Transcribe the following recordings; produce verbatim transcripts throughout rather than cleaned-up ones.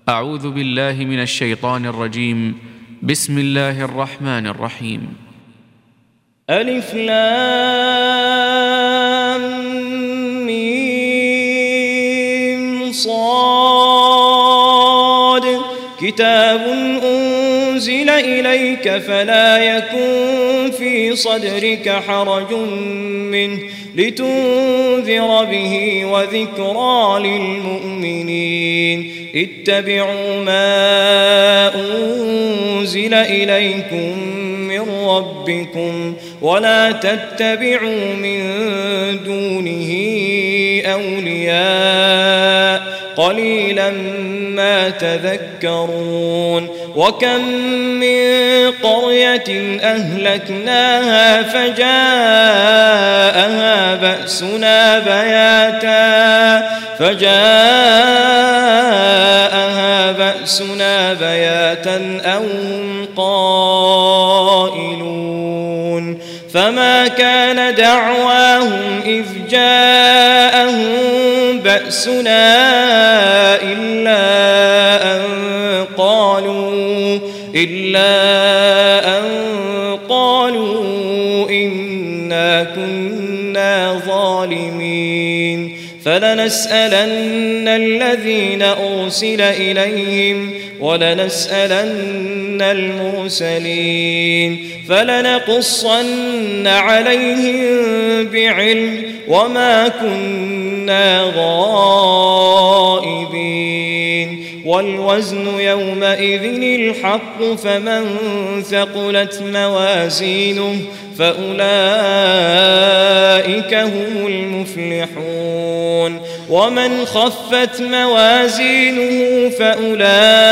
أعوذ بالله من الشيطان الرجيم. بسم الله الرحمن الرحيم. ألف لام ميم صاد كتاب أنزل إليك فلا يكن في صدرك حرج منه لتنذر به وذكرى للمؤمنين اتبعوا ما أنزل إليكم من ربكم ولا تتبعوا من دونه أولياء قليلا ما تذكرون وكم من قرية أهلكناها فجاءها بأسنا بياتا فجاءها بأسنا بياتا أو هم قائلون فما كان دعواهم إذ جاءهم بأسنا إلا أن قالوا إلا أن قالوا إنا كنا ظالمين فلنسألن الذين أرسل إليهم ولنسألن المرسلين فلنقصن عليهم بعلم وما كنا غائبين والوزن يومئذ الحق فمن ثقلت موازينه فأولئك هم المفلحون ومن خفت موازينه فأولئك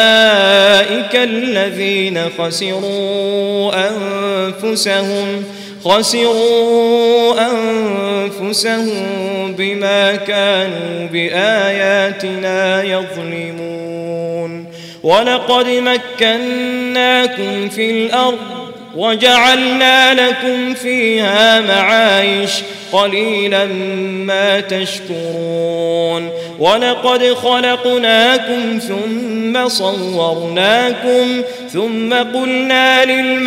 الذين خسروا أنفسهم خسروا أنفسهم بما كانوا بآياتنا يظلمون ولقد مكناكم في الأرض وجعلنا لكم فيها معايش قليلا ما تشكرون ولقد خلقناكم ثم صورناكم ثم قلنا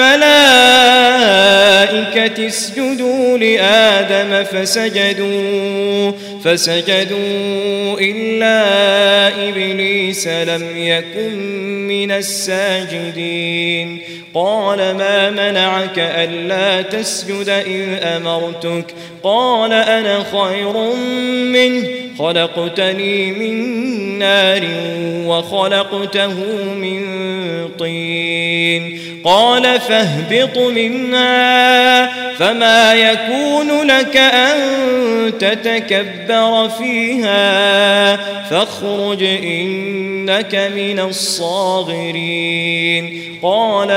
للملائكة اسجدوا لآدم فسجدوا فسجدوا إلا إبليس لم يكن من الساجدين قال ما منعك ألا تسجد إذ أمرتك قال أنا خير منه خلقتني من نار وخلقته من طين قال فاهبط منها فما يكون لك أن تتكبر فيها فاخرج إنك من الصاغرين قال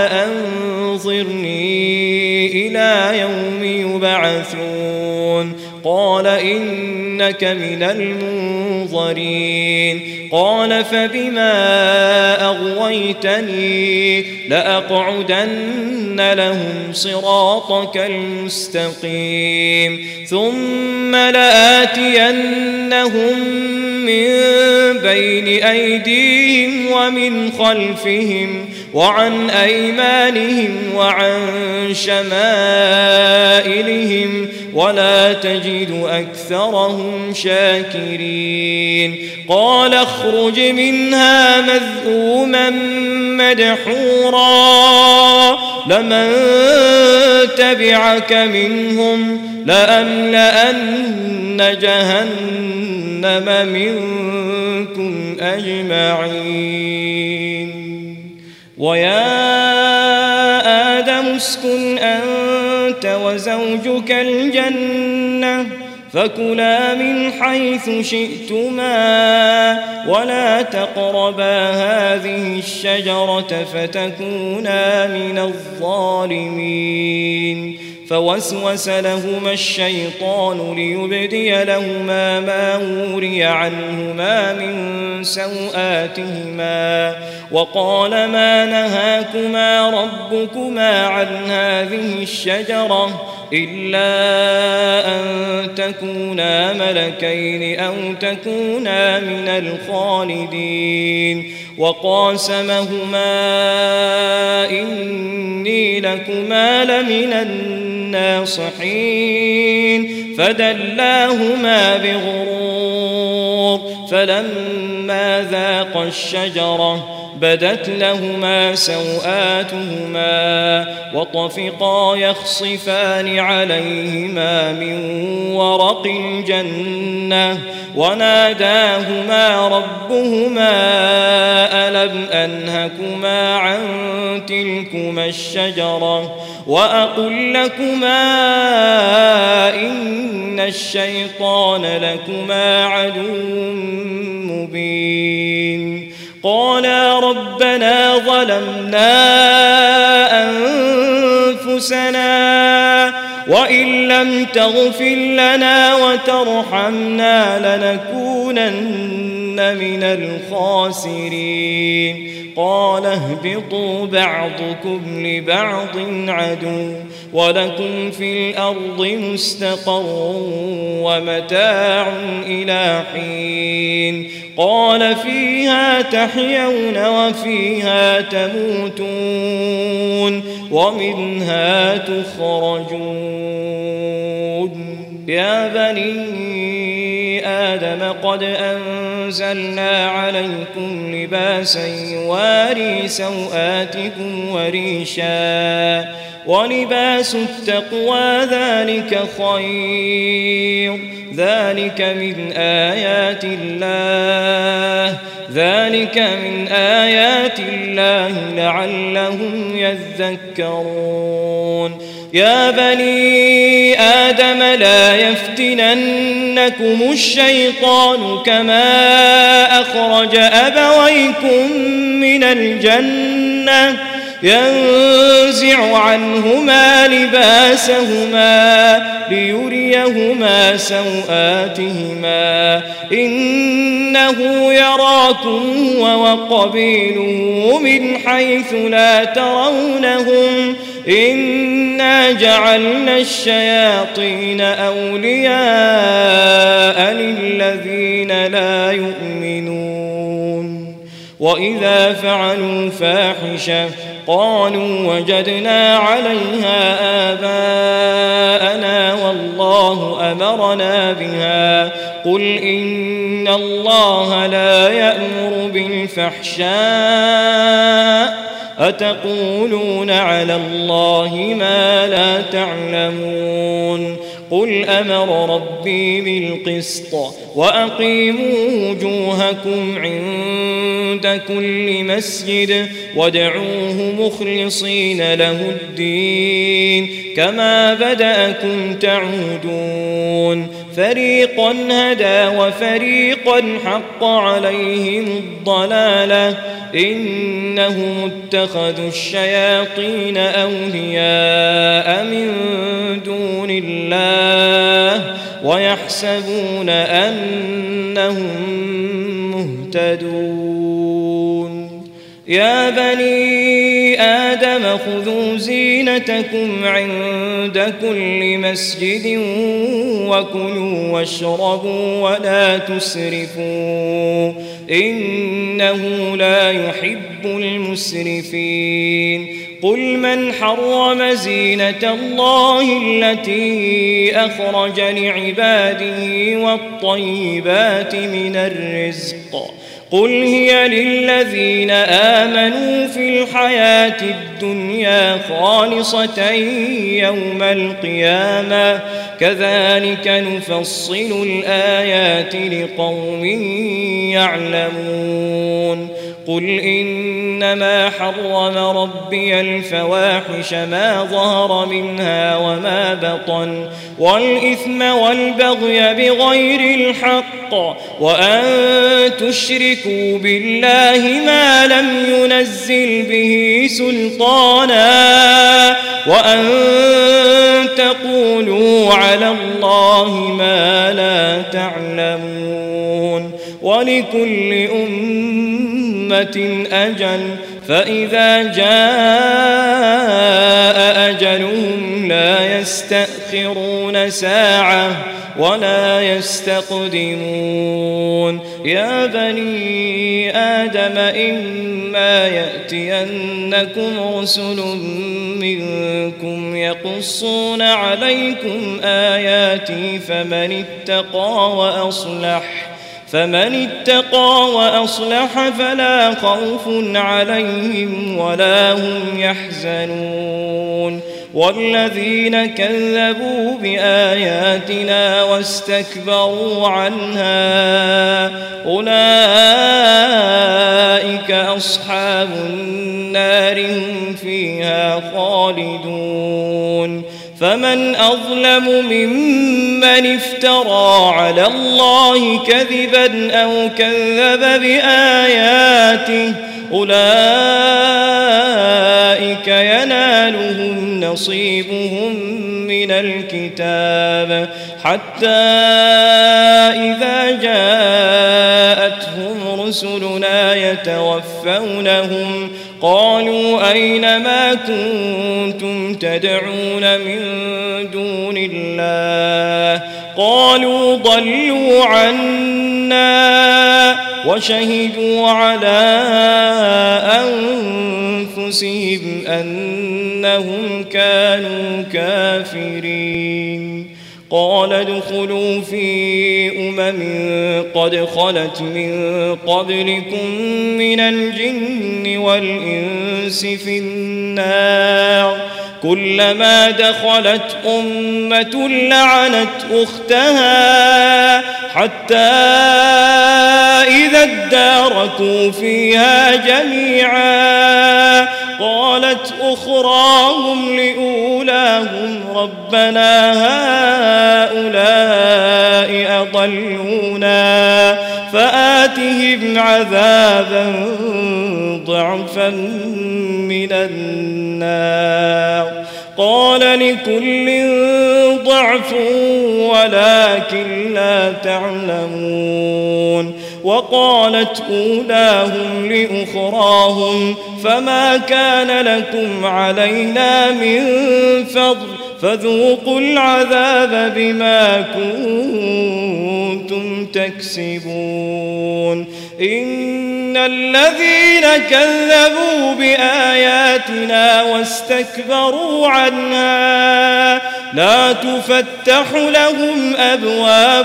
أنظرني إلى يوم يبعثون قال إنك من المنظرين قال فبما أغويتني لأقعدن لهم صراطك المستقيم ثم لآتينهم من بين أيديهم ومن خلفهم وعن أيمانهم وعن شمائلهم ولا تجد أكثرهم شاكرين قال اخرج منها مذءوما مدحورا لمن تبعك منهم لأملأن جهنم منكم أجمعين ويا آدم اسكن أنت وزوجك الجنة فكلا من حيث شئتما ولا تقربا هذه الشجرة فتكونا من الظالمين فوسوس لهما الشيطان ليبدي لهما ما وري عنهما من سوآتهما وقال ما نهاكما ربكما عن هذه الشجرة إلا أن تكونا ملكين أو تكونا من الخالدين وقاسمهما إني لكما لمن الناصحين فدلاهما بغرور فلما ذاقا الشجرة بدت لهما سوآتهما وطفقا يخصفان عليهما من ورق الجنة وناداهما ربهما ألم أنهكما عن تلكما الشجرة وأقل لكما إن الشيطان لكما عدو مبين قالا ربنا ظلمنا أنفسنا وإن لم تغفر لنا وترحمنا لنكونن من الخاسرين قال اهبطوا بعضكم لبعض عدو ولكم في الأرض مستقر ومتاع إلى حين قال فيها تحيون وفيها تموتون ومنها تخرجون يا بني آدم قد أنزلنا عليكم لباسا يواري سوآتكم وريشا ولباس التقوى ذلك خير ذلك من آيات الله ذلك من آيات الله لعلهم يذكرون يا بني آدم لا يفتننكم الشيطان كما أخرج أبويكم من الجنة ينزع عنهما لباسهما ليريهما سوآتهما إنه يراكم وقبيله من حيث لا ترونهم إنا جعلنا الشياطين أولياء للذين لا يؤمنون وإذا فعلوا فاحشة قالوا وجدنا عليها آباءنا والله أمرنا بها قل إن الله لا يأمر بالفحشاء أتقولون على الله ما لا تعلمون قل أمر ربي بالقسط وأقيموا وجوهكم عند كل مسجد وادعوه مخلصين له الدين كما بدأكم تعودون فريقا هدى وفريقا حق عليهم الضلالة إنهم اتخذوا الشياطين أولياء من دون الله ويحسبون أنهم مهتدون يا بني آدم خذوا زينتكم عند كل مسجد وكلوا واشربوا ولا تسرفوا إنه لا يحب المسرفين قل من حرم زينة الله التي أخرج لعباده والطيبات من الرزق قل هي للذين آمنوا في الحياة الدنيا خالصة يوم القيامة كذلك نفصل الآيات لقوم يعلمون قل إنما حرم ربي الفواحش ما ظهر منها وما بطن والإثم والبغي بغير الحق وأن تشركوا بالله ما لم ينزل به سلطانا وأن تقولوا على الله ما لا تعلمون ولكل أمة أجل فإذا جاء أجلهم لا يستأخرون ساعة ولا يستقدمون يا بني آدم إما يأتينكم رسل منكم يقصون عليكم آياتي فمن اتقى وأصلح فمن اتقى وأصلح فلا خوف عليهم ولا هم يحزنون والذين كذبوا بآياتنا واستكبروا عنها أولئك أصحاب النار هم فيها خالدون فمن أظلم ممن افترى على الله كذبا أو كذب بآياته أولئك ينالهم نصيبهم من الكتاب حتى إذا جاءتهم رسلنا يتوفونهم قالوا أين ما كنتم تدعون من دون الله قالوا ضلوا عنا وشهدوا على أنفسهم أنهم كانوا كافرين قال ادخلوا في أمم قد خلت من قبلكم من الجن والإنس في النار كلما دخلت أمة لعنت أختها حتى إذا اداركوا فيها جميعا قالت أخراهم لأولاهم ربنا هؤلاء أضلونا فآتهم عذابا ضعفا من النار قال لكل ضعف ولكن لا تعلمون وقالت أولاهم لأخراهم فما كان لكم علينا من فضل فذوقوا العذاب بما كنتم تكسبون إن الذين كذبوا بآياتنا واستكبروا عنها لا تفتح لهم أبواب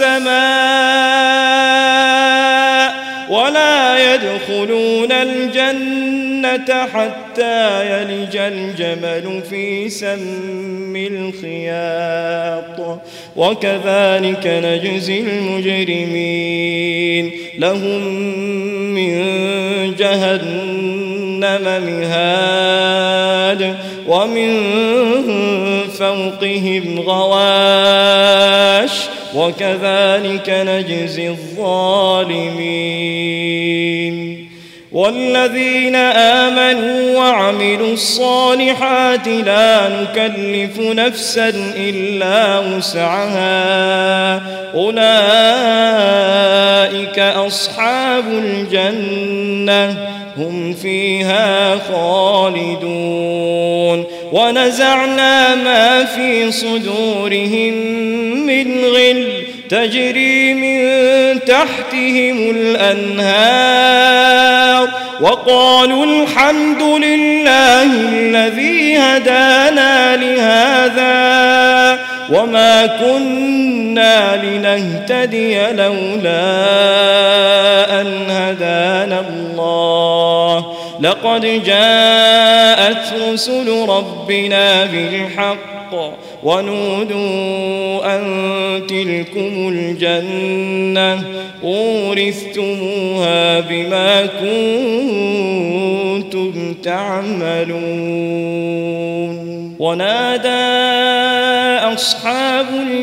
السماء ولا يدخلون الجنة حتى يلج الجمل في سم الخياط وكذلك نجزي المجرمين لهم من جهنم مهاد ومن فوقهم غواش وكذلك نجزي الظالمين والذين آمنوا وعملوا الصالحات لا نكلف نفسا إلا وسعها أولئك أصحاب الجنة هم فيها خالدون ونزعنا ما في صدورهم من غل تجري من تحتهم الأنهار وقالوا الحمد لله الذي هدانا لهذا وما كنا لنهتدي لولا أن هدانا الله لقد جاءت رسل ربنا بالحق ونودوا أن تلكم الجنة أورثتموها بما كنتم تعملون ونادى أصحاب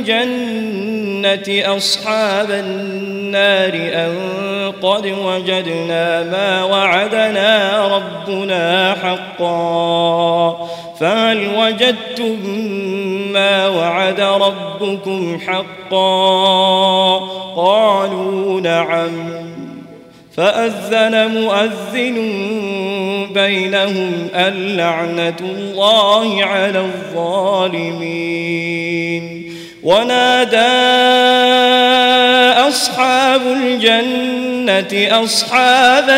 الجنة أصحاب النار أن قد وجدنا ما وعدنا ربنا حقا فهل وجدتم ما وعد ربكم حقا قالوا نعم فأذن مؤذن بينهم اللعنة الله على الظالمين. ونادى أصحاب الجنة أصحاب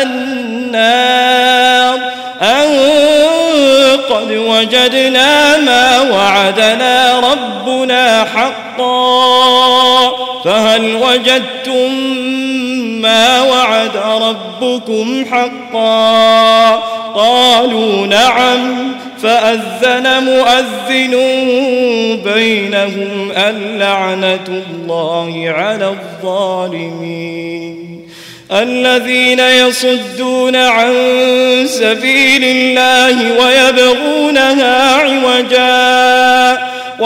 النار أن قد وجدنا ما وعدنا ربنا حقا فهل وجدتم ما وعد ربكم حقا؟ قالوا نعم. فأذن مؤذن بينهم اللعنة الله على الظالمين. الذين يصدون عن سبيل الله ويبغونها عوجا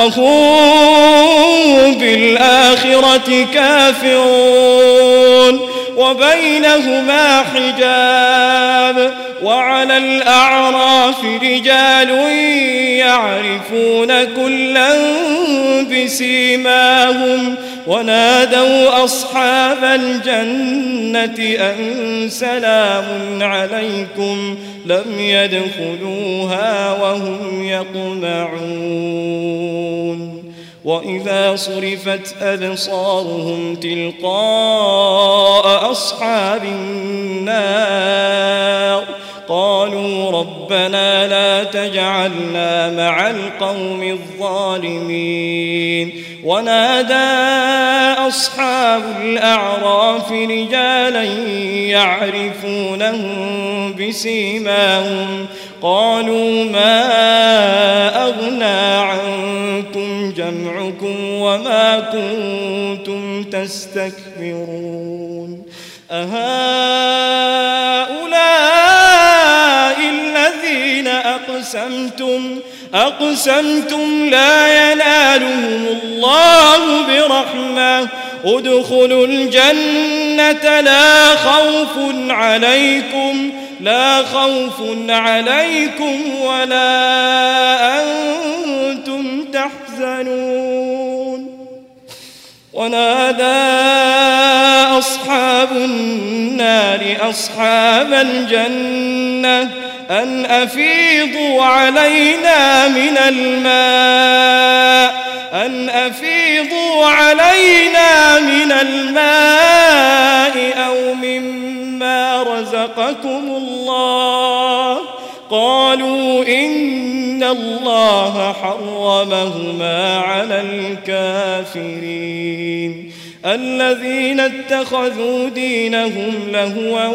وهم بالآخرة كافرون وبينهما حجاب. وعلى الأعراف رجال يعرفون كلا بسيماهم ونادوا أصحاب الجنة أن سلام عليكم لم يدخلوها وهم يطمعون. وإذا صرفت أبصارهم تلقاء أصحاب النار قالوا ربنا لا تجعلنا مع القوم الظالمين. ونادى أصحاب الأعراف رجالا يعرفونهم بسيماهم قالوا ما أغنى عنكم جمعكم وما كنتم تستكبرون أهؤلاء الذين أقسمتم أقسمتم لا ينالهم الله برحمة ادخلوا الجنة لا خوف عليكم لا خوف عليكم ولا أنتم تحزنون. ونادى أصحاب النار أصحاب الجنة أن أفيضوا علينا من الماء أن أفيضوا علينا من الماء أو مما رزقكم الله. قالوا إن الله حرمهما على الكافرين. الذين اتخذوا دينهم لهوا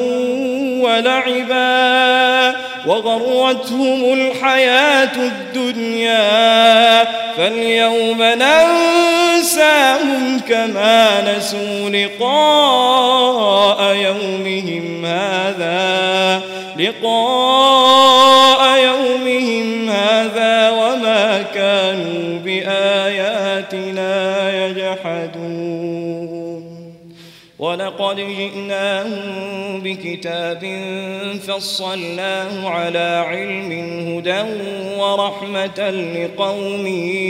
ولعبا وغرتهم الحياة الدنيا فاليوم ننساهم كما نسوا لقاء يومهم هذا لقاء يومهم هذا وما كانوا بآياتنا يجحدون. ولقد جئناهم بكتاب فصلناه على علم هدى ورحمة لقوم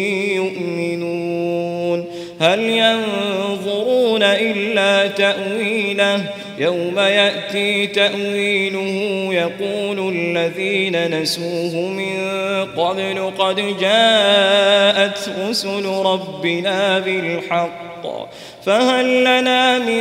يؤمنون. هل ينظرون إلا تأويله يوم يأتي تأويله يقول الذين نسوه من قبل قد جاءت رسل ربنا بالحق فهل لنا من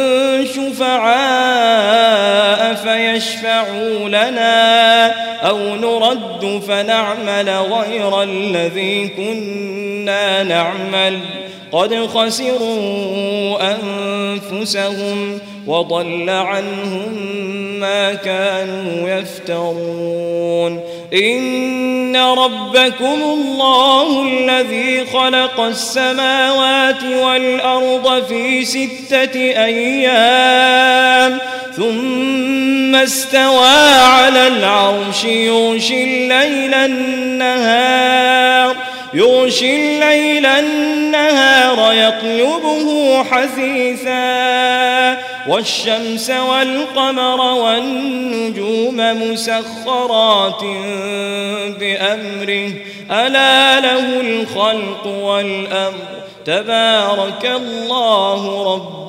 شفعاء فيشفعوا لنا أو نرد فنعمل غير الذي كنا نعمل قد خسروا أنفسهم وضل عنهم ما كانوا يفترون. إن ربكم الله الذي خلق السماوات والأرض في ستة أيام ثم استوى على العرش يغشي الليل النهار يغشي الليل النهار يطلبه حثيثا والشمس والقمر والنجوم مسخرات بأمره ألا له الخلق والأمر تبارك الله رب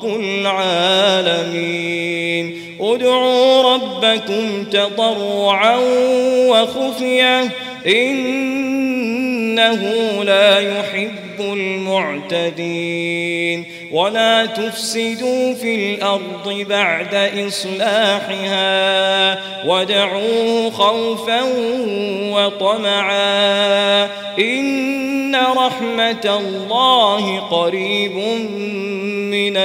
العالمين ادعوا ربكم تضرعا وخفية إنه لا يحب المعتدين ولا تفسدوا في الأرض بعد إصلاحها وادعوه خوفا وطمعا إن رحمة الله قريب من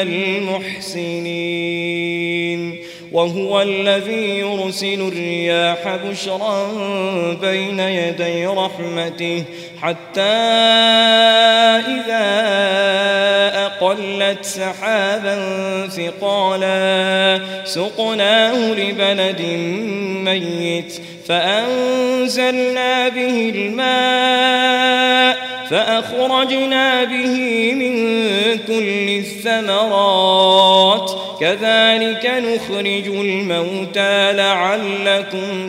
المحسنين وهو الذي يرسل الرياح بشرا بين يدي رحمته حتى إذا أقلت سحابا ثقالا سقناه لبلد ميت فأنزلنا به الماء فأخرجنا به من كل الثمرات كذلك نخرج الموتى لعلكم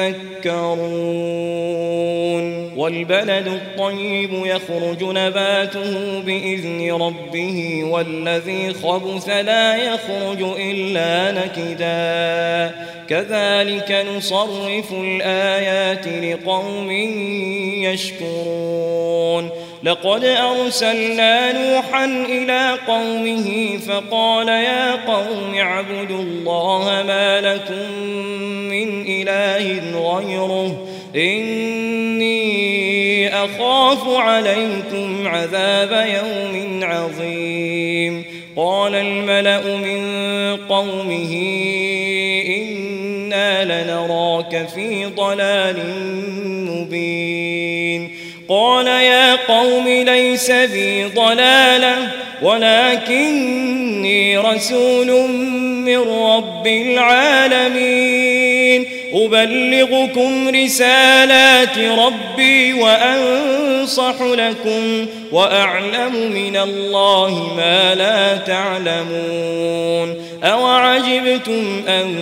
تذكرون والبلد الطيب يخرج نباته بإذن ربه والذي خبث لا يخرج إلا نكدا كذلك نصرف الآيات لقوم يشكرون لقد أرسلنا نوحا إلى قومه فقال يا قوم اعبدوا الله ما لكم من إله غيره إني أخاف عليكم عذاب يوم عظيم قال الملأ من قومه إنا لنراك في ضلال مبين قال يا قوم ليس بي ضلالة ولكني رسول من رب العالمين أبلغكم رسالات ربي وأنصح لكم وأعلم من الله ما لا تعلمون أوعجبتم أن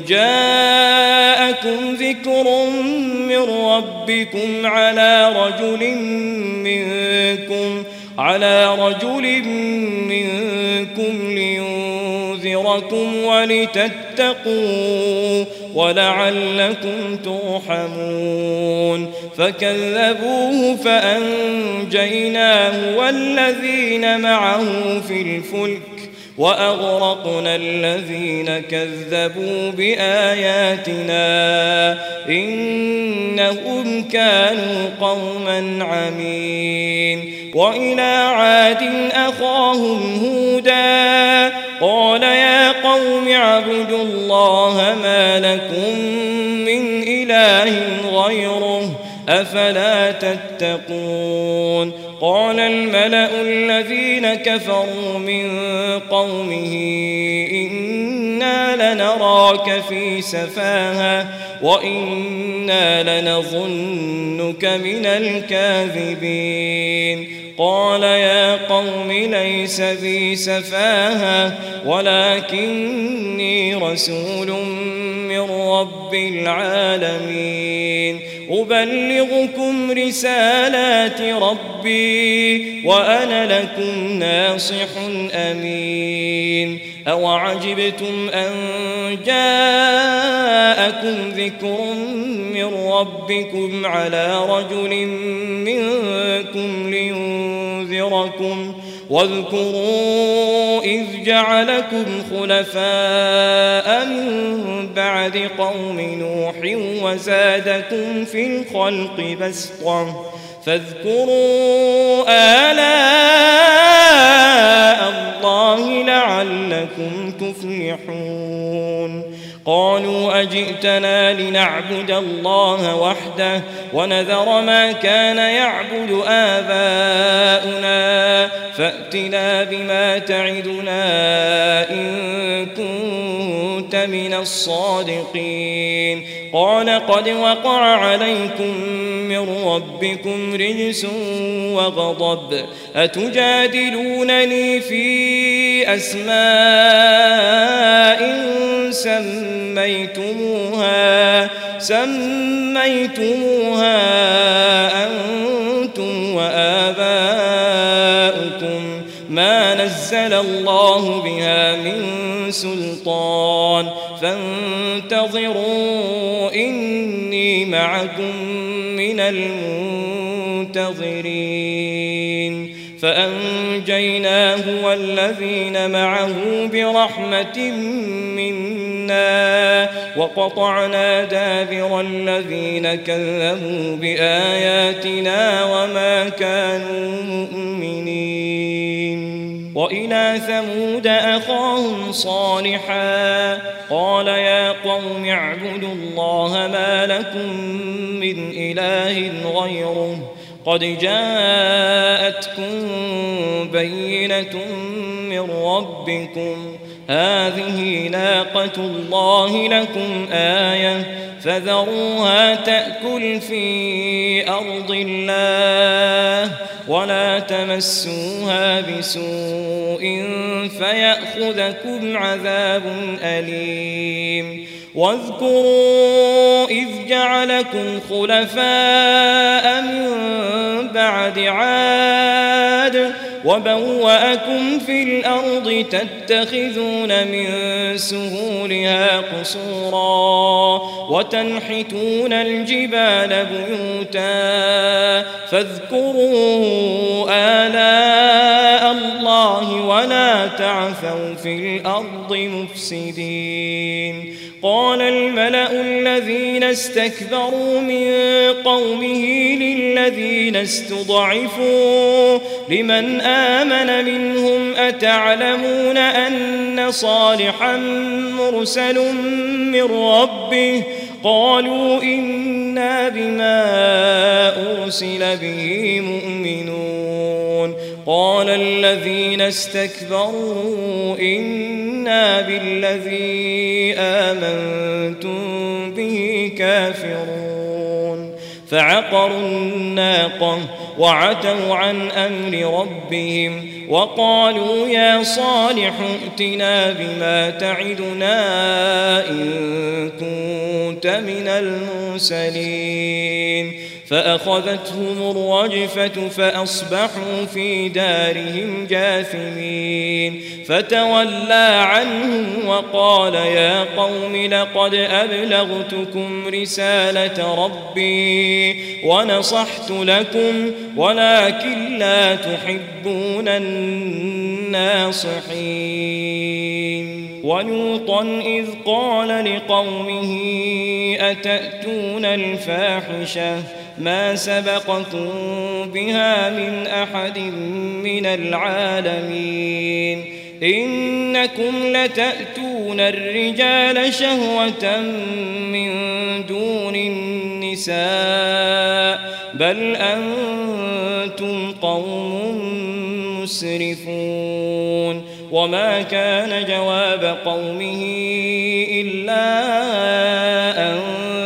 جاءكم ذكر من ربكم على رجل منكم على رجل منكم لينذركم ولتتقوا ولعلكم ترحمون فكذبوه فأنجيناه والذين معه في الفلك وأغرقنا الذين كذبوا بآياتنا إنهم كانوا قوما عمين وإلى عاد أخاهم هودا قال يا قوم اعبدوا الله ما لكم من إله غيره أفلا تتقون قال الملأ الذين كفروا من قومه إنا لنراك في سفاهة وإنا لنظنك من الكاذبين قال يا قوم ليس بي سفاهة ولكني رسول من رب العالمين أبلغكم رسالات ربي وأنا لكم ناصح أمين أوعجبتم أن جاءكم ذكر من ربكم على رجل منكم لينذركم واذكروا إذ جعلكم خلفاء من بعد قوم نوح وزادكم في الخلق بسطة فاذكروا آلاء الله لعلكم تفلحون قالوا أجئتنا لنعبد الله وحده ونذر ما كان يعبد آباؤنا فأتنا بما تعدنا إن كنت من الصادقين قال قد وقع عليكم من ربكم رجس وغضب أتجادلونني في أسماء سميتموها سميتموها أنتم وآباؤكم نزل الله بها من سلطان فانتظروا إني معكم من المنتظرين فأنجيناه والذين معه برحمة منا وقطعنا دابر الذين كذبوا بآياتنا وما كانوا مؤمنين. وإلى ثمود أخاهم صالحا قال يا قوم اعبدوا الله ما لكم من إله غيره قد جاءتكم بينة من ربكم هذه ناقة الله لكم آية فذروها تأكل في أرض الله ولا تمسوها بسوء فيأخذكم عذاب أليم. واذكروا إذ جعلكم خلفاء من بعد عاد وبوأكم في الأرض تتخذون من سهولها قصورا وتنحتون الجبال بيوتا فاذكروا آلاء الله ولا تعثوا في الأرض مفسدين. قال الملأ الذين استكبروا من قومه للذين استضعفوا لمن آمن منهم أتعلمون أن صالحا مرسل من ربه قالوا إنا بما أرسل به مؤمنون. قال الذين استكبروا إنا بالذي آمنتم به كافرون. فعقروا الناقة وعتوا عن أمر ربهم وقالوا يا صالح ائتنا بما تعدنا إن كنت من المرسلين. فأخذتهم الرجفة فأصبحوا في دارهم جاثمين. فتولى عنهم وقال يا قوم لقد أبلغتكم رسالة ربي ونصحت لكم ولكن لا تحبون الناصحين. ولوطا إذ قال لقومه أتأتون الفاحشة ما سبقكم بها من أحد من العالمين إنكم لتأتون الرجال شهوة من دون النساء بل أنتم قوم مسرفون. وما كان جواب قومه إلا أن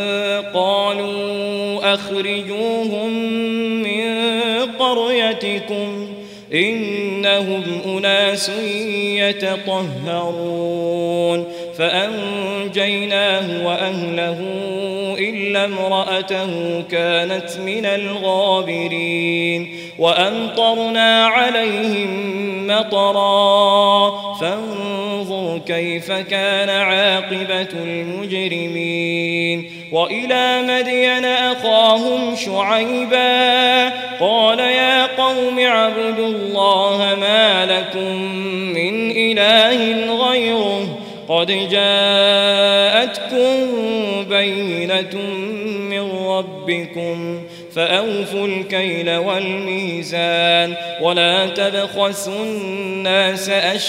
قالوا أخرجوهم من قريتكم إنهم أناس يتطهرون. فأنجيناه وأهله إلا امرأته كانت من الغابرين. وأمطرنا عليهم مطرا فانظر كيف كان عاقبة المجرمين. وإلى مدين أخاهم شعيبا قال يا قوم اعبدوا الله ما لكم من إله غيره قد جاءتكم بينة من ربكم فأوفوا الكيل والميزان ولا تبخسوا الناس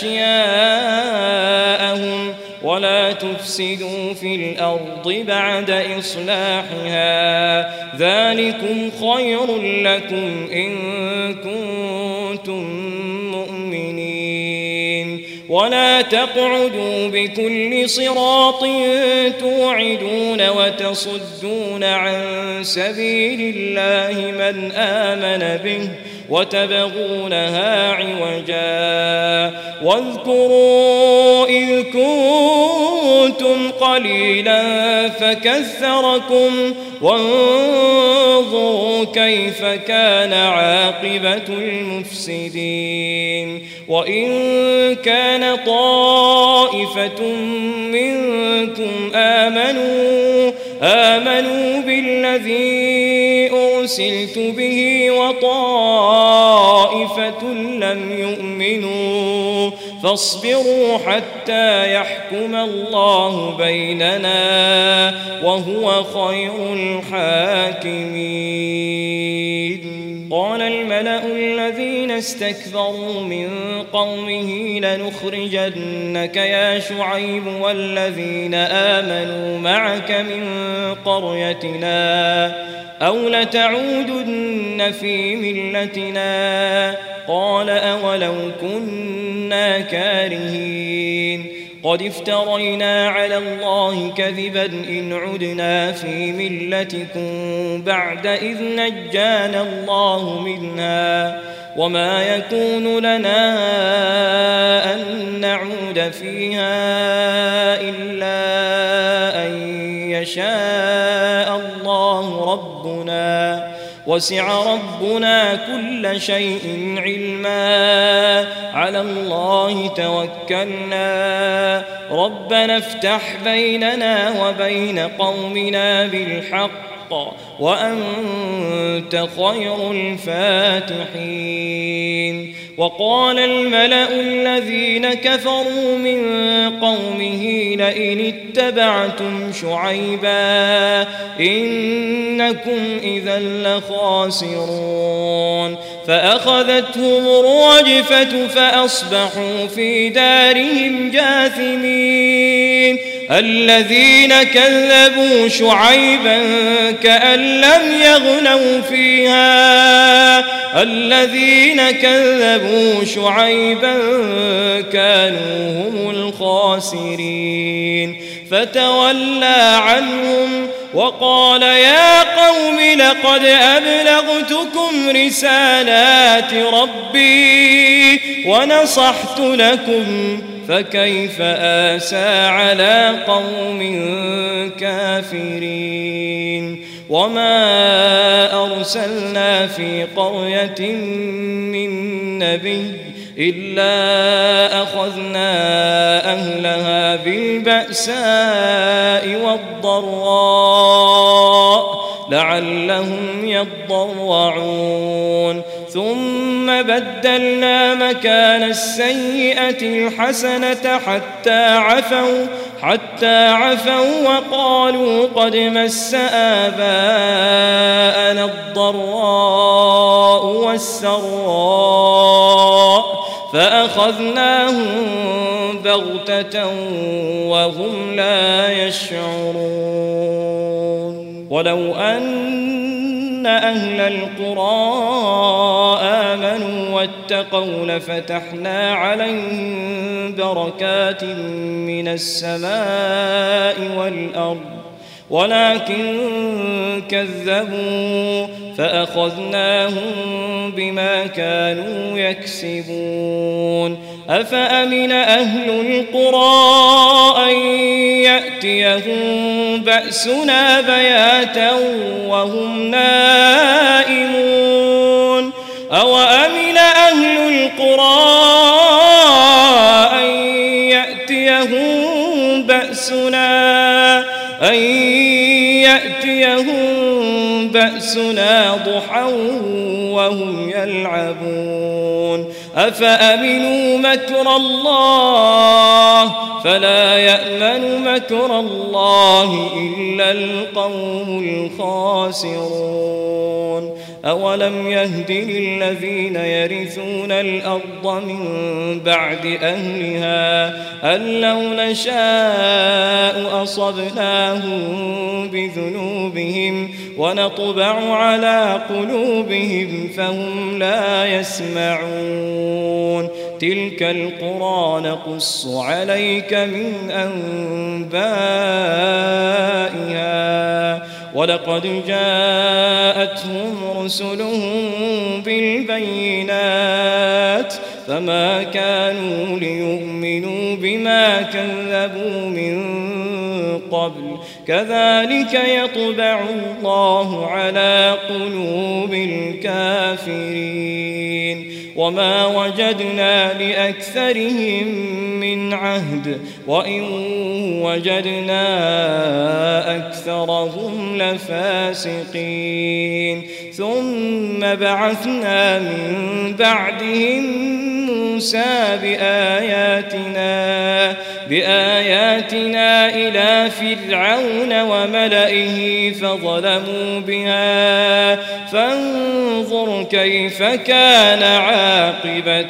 أشياءهم ولا تفسدوا في الأرض بعد إصلاحها ذلكم خير لكم إن كنتم مؤمنين. ولا تقعدوا بكل صراط توعدون وتصدون عن سبيل الله من آمن به وتبغونها عوجا واذكروا إذ كنتم قليلا فكثركم وانظروا كيف كان عاقبة المفسدين وإن كان طائفة منكم آمنوا آمنوا بالذي أرسلت به وطائفة لم يؤمنوا فاصبروا حتى يحكم الله بيننا وهو خير الحاكمين. قال الملأ الذين استكبروا من قومه لنخرجنك يا شعيب والذين آمنوا معك من قريتنا أو لتعودن في ملتنا قال أولو كنا كارهين قد افترينا على الله كذبا إن عدنا في ملتكم بعد إذ نجانا الله منها وما يكون لنا أن نعود فيها إلا أن يشاء الله ربنا وسع ربنا كل شيء علما على الله توكلنا ربنا افتح بيننا وبين قومنا بالحق وأنت خير الفاتحين. وقال الملأ الذين كفروا من قومه لئن اتبعتم شعيبا إنكم إذا لخاسرون فأخذتهم الرجفة فأصبحوا في دارهم جاثمين. الذين كذبوا شعيبا كأن لم يغنوا فيها الذين كذبوا شعيبا كانوا هم الخاسرين فتولى عنهم وقال يا قوم لقد أبلغتكم رسالات ربي ونصحت لكم فكيف آسى على قوم كافرين. وما أرسلنا في قرية من نبي إلا أخذنا أهلها بالبأساء والضراء لعلهم يضرعون ثم بدلنا مكان السيئة الحسنة حتى عفوا حتى عفوا وقالوا قد مس آباءنا الضراء والسراء فأخذناهم بغتة وهم لا يشعرون. ولو أن أهل القرى آمنوا واتقوا لفتحنا عليهم بركات من السماء والأرض ولكن كذبوا فأخذناهم بما كانوا يكسبون. أفأمن أهل القرى أن يأتيهم بأسنا بياتا وهم نائمون أو أمن أهل القرى أن يأتيهم بأسنا أن يأتيهم بأسنا ضحى وهم يلعبون. أفأمنوا مكر الله فلا يأمن مكر الله إلا القوم الخاسرون. أولم يهد للذين يرثون الأرض من بعد أهلها أن لو نشاء أصبناهم بذنوبهم ونطبع على قلوبهم فهم لا يسمعون. تلك القرى نقص عليك من أنبائها ولقد جاءتهم رسلهم بالبينات فما كانوا ليؤمنوا بما كذبوا من قبل كذلك يطبع الله على قلوب الكافرين وما وجدنا لأكثرهم من عهد وإن وجدنا أكثرهم لفاسقين ثم بعثنا من بعدهم موسى بآياتنا بآياتنا إلى فرعون وملئه فظلموا بها فانظر كيف كان عاقبة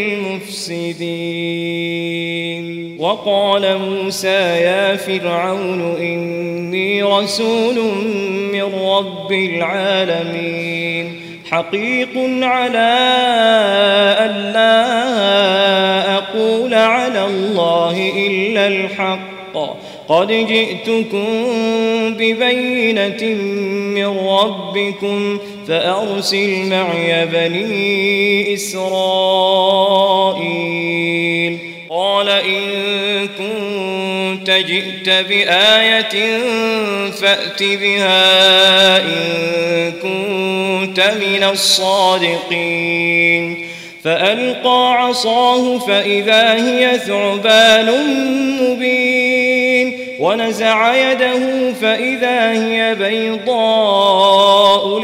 المفسدين وقال موسى يا فرعون إني رسول من رب العالمين حقيق على ألا أقول على الله إلا الحق قد جئتكم ببينة من ربكم فأرسل معي بني إسرائيل قال إن كنت جئت بآية فأت بها إن كنت من الصادقين فألقى عصاه فإذا هي ثعبان مبين ونزع يده فإذا هي بيضاء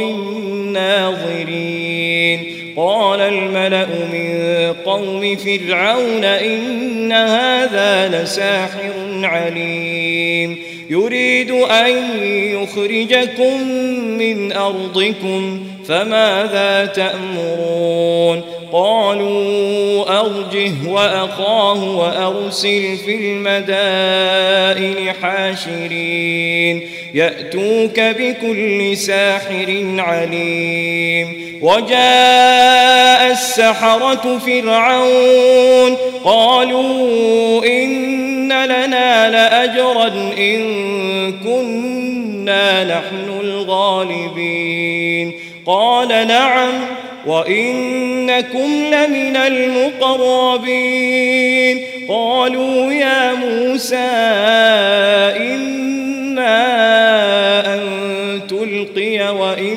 للناظرين قال الملأ من قوم فرعون إن هذا لساحر عليم يريد أن يخرجكم من أرضكم فماذا تأمرون قالوا أرجه وأخاه وأرسل في المدائن حاشرين يأتوك بكل ساحر عليم وجاء السحرة فرعون قالوا إن لنا لأجرا إن كنا نحن الغالبين قال نعم وإنكم لمن المقربين قالوا يا موسى إما أن تلقي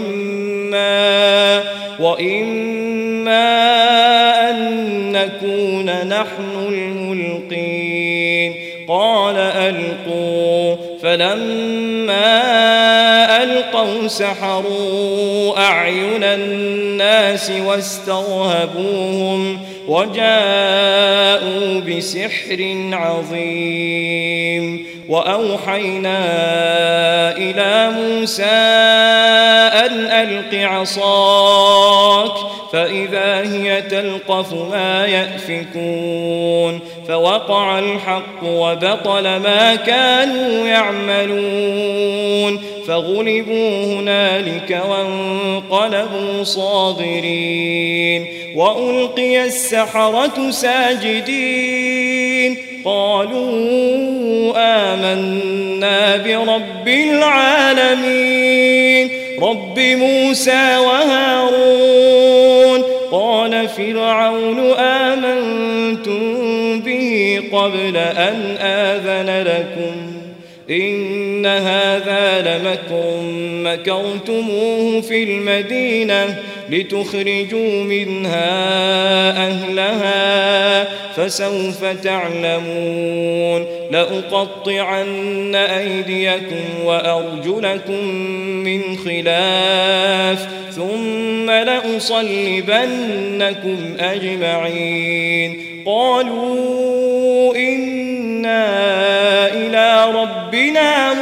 وإما, وإما أن نكون نحن الملقين قال ألقوا فلما ألقوا سحروا أعين الناس واسترهبوهم وجاءوا بسحر عظيم وأوحينا إلى موسى أن ألق عصاك فإذا هي تلقف ما يأفكون فوقع الحق وبطل ما كانوا يعملون فغلبوا هنالك وانقلبوا صاغرين وألقي السحرة ساجدين قالوا آمنا برب العالمين رب موسى وهارون قال فرعون آمنتم به قبل أن آذن لكم إن هذا لمكر مكرتموه في المدينة لتخرجوا منها أهلها فسوف تعلمون لأقطعن أيديكم وأرجلكم من خلاف ثم لأصلبنكم أجمعين قالوا إنا إلى ربنا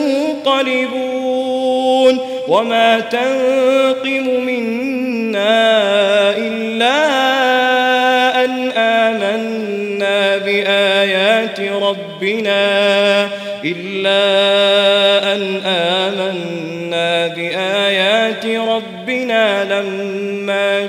منقلبون وما تنقم منا إلا أن آمنا بآيات ربنا إلا أن آمنا بآيات ربنا لما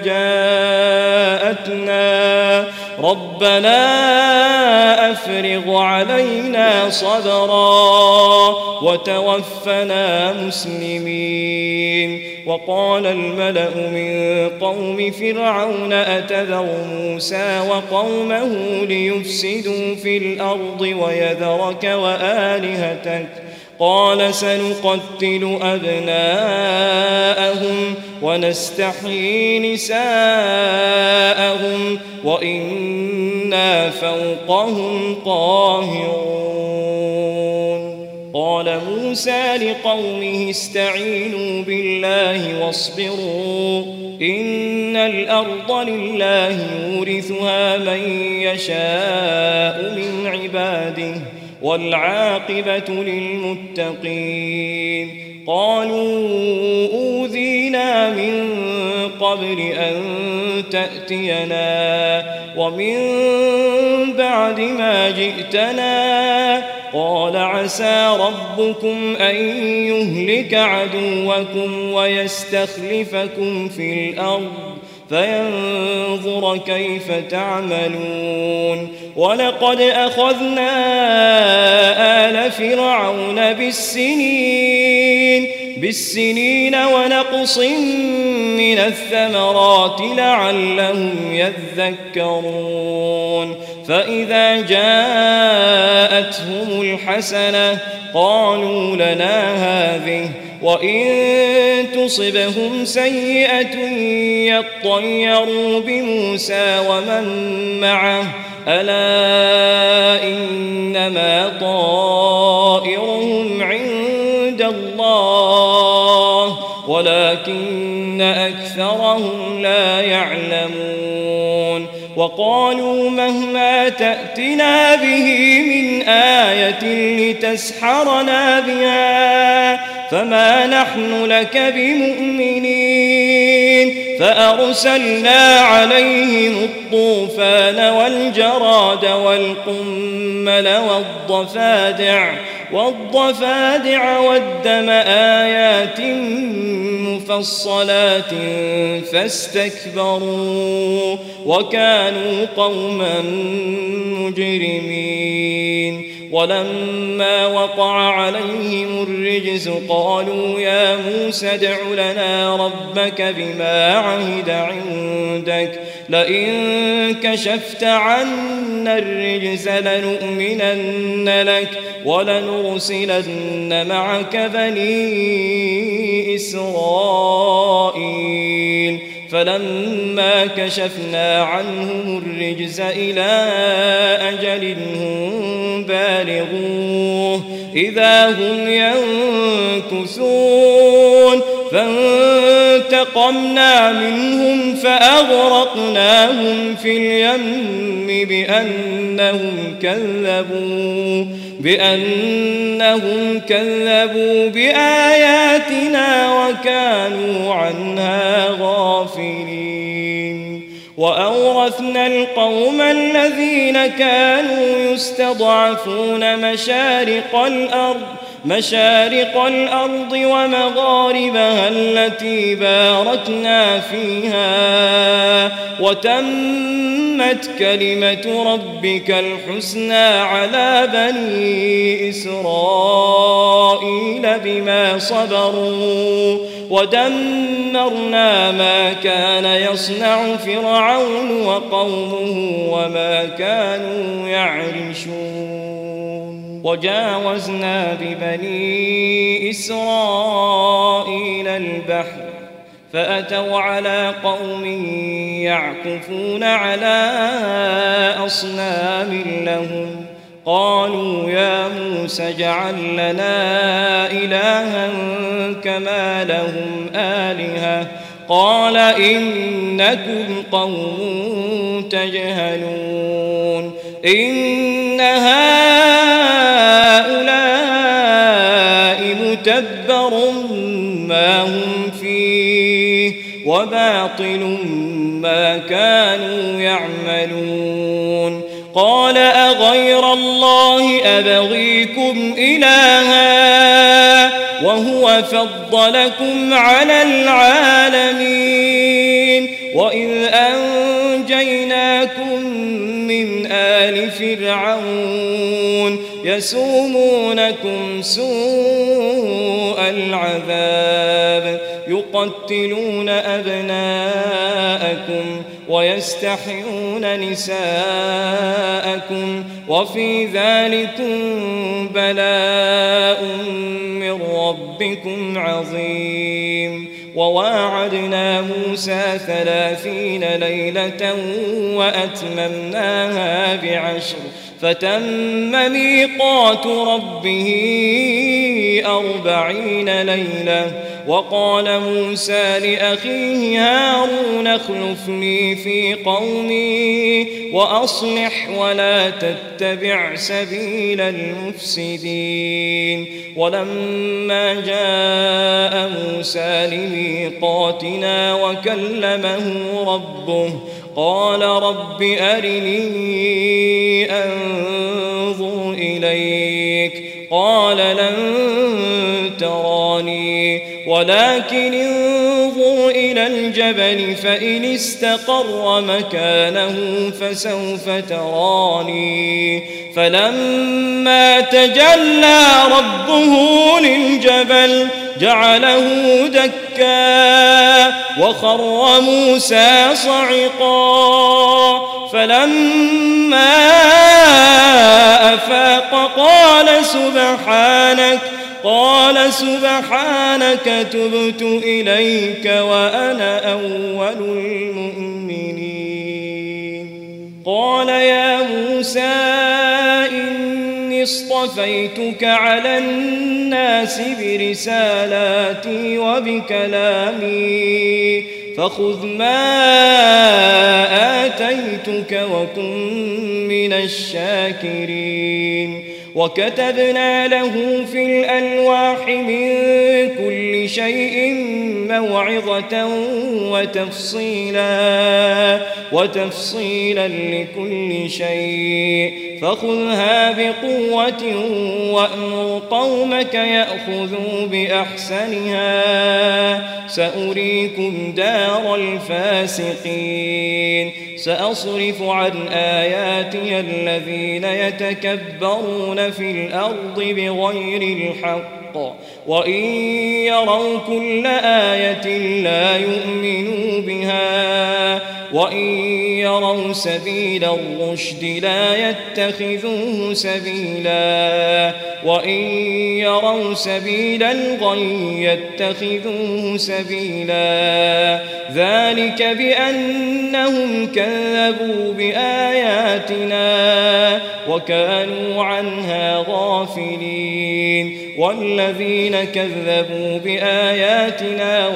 جاءتنا ربنا أفرغ علينا صبرا وتوفنا مسلمين. وقال الملأ من قوم فرعون أتذر موسى وقومه ليفسدوا في الأرض ويذرك وآلهتك قال سنقتل أبناءهم ونستحيي نساءهم وإنا فوقهم قاهرون. قال موسى لقومه استعينوا بالله واصبروا إن الأرض لله يورثها من يشاء من عباده والعاقبة للمتقين. قالوا أوذينا من قبل أن تأتينا ومن بعد ما جئتنا قال عسى ربكم أن يهلك عدوكم ويستخلفكم في الأرض فينظر كيف تعملون. ولقد أخذنا آل فرعون بالسنين بالسنين ونقص من الثمرات لعلهم يذكرون. فإذا جاءتهم الحسنة قالوا لنا هذه وإن تصبهم سيئة يطيروا بموسى ومن معه ألا إنما طائرهم عند الله ولكن أكثرهم لا يعلمون. وقالوا مهما تأتنا به من آية لتسحرنا بها فما نحن لك بمؤمنين. فأرسلنا عليهم الطوفان والجراد والقمل والضفادع والضفادع والدم آيات مفصلات فاستكبروا وكانوا قوما مجرمين. ولما وقع عليهم الرجز قالوا يا موسى ادع لنا ربك بما عهد عندك لئن كشفت عنا الرجز لنؤمنن لك ولنرسلن معك بني إسرائيل. فلما كشفنا عنهم الرجز إلى أجل هم بالغوه إذا هم ينكثون. فانتقمنا منهم فأغرقناهم في اليم بأنهم كذبوا بأنهم كذبوا بآياتنا وكانوا عنها غافلين. وأورثنا القوم الذين كانوا يستضعفون مشارق الأرض مشارق الأرض ومغاربها التي باركنا فيها وتمت كلمة ربك الحسنى على بني إسرائيل بما صبروا ودمرنا ما كان يصنع فرعون وقومه وما كانوا يعرشون. وجاوزنا ببني إسرائيل البحر فأتوا على قوم يعكفون على أصنام لهم قالوا يا موسى اجعل لنا إلها كما لهم آلهة قال إنكم قوم تجهلون. إن هؤلاء متبر ما هم فيه وباطل ما كانوا يعملون. قال أغير الله أبغيكم إلها وهو فضلكم على العالمين وإذ أنجيناكم من آل فرعون يسومونكم سوء العذاب يقتلون أبناءكم ويستحيون نساءكم وفي ذلكم بلاء من ربكم عظيم. وواعدنا موسى ثلاثين ليلة وأتممناها بعشر فتم ميقات ربه أربعين ليلة. وقال موسى لأخيه هارون اخلفني في قومي وأصلح ولا تتبع سبيل المفسدين. ولما جاء موسى لميقاتنا وكلمه ربه قال رب أرني أنظر إليك قال لن تراني ولكن انظر إلى الجبل فإن استقر مكانه فسوف تراني. فلما تجلى ربه للجبل جعله دكا وخر موسى صعقا. فلما أفاق قال سبحانك قال سبحانك تبت إليك وأنا أول المؤمنين. قال يا موسى إني اصطفيتك على الناس برسالاتي وبكلامي فخذ ما آتيتك وكن من الشاكرين. وكتبنا له في الألواح من كل شيء موعظة وتفصيلا وتفصيلا لكل شيء فخذها بقوة وأمر قومك يأخذوا بأحسنها سأريكم دار الفاسقين. سأصرف عن آياتي الذين يتكبرون في الأرض بغير الحق وإن يروا كل آية لا يؤمنوا بها وإن يروا سبيل الرشد لا يتخذوه سبيلا وإن يروا سبيل الغي يتخذوه سبيلا. ذلك بأنهم كذبوا بآياتنا وكانوا عنها غافلين. والذين كذبوا بآياتنا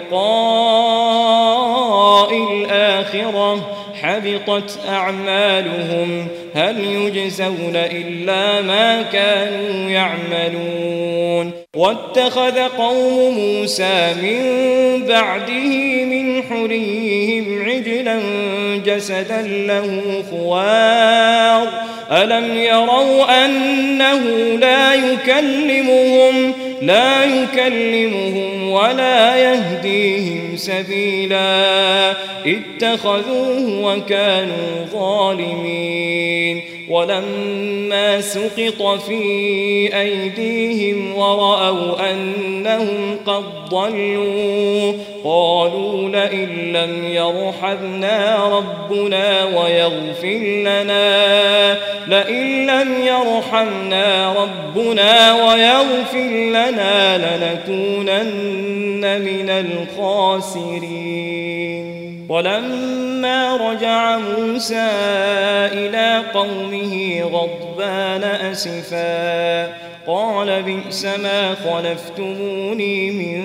ولقاء الآخرة حبطت أعمالهم هل يجزون إلا ما كانوا يعملون. واتخذ قوم موسى من بعده من حليهم عجلا جسدا له خوار ألم يروا أنه لا يكلمهم لا يكلمهم ولا يهديهم سبيلا اتخذوه وكانوا ظالمين. ولما سقط في أيديهم ورأوا أنهم قد ضلوا قالوا لئن لم يرحمنا ربنا ويغفر لنا لئن لم يرحمنا ربنا ويغفر لنا لنكونن من الخاسرين. ولما رجع موسى إلى قومه غضبان أسفا قال بئس ما خلفتموني من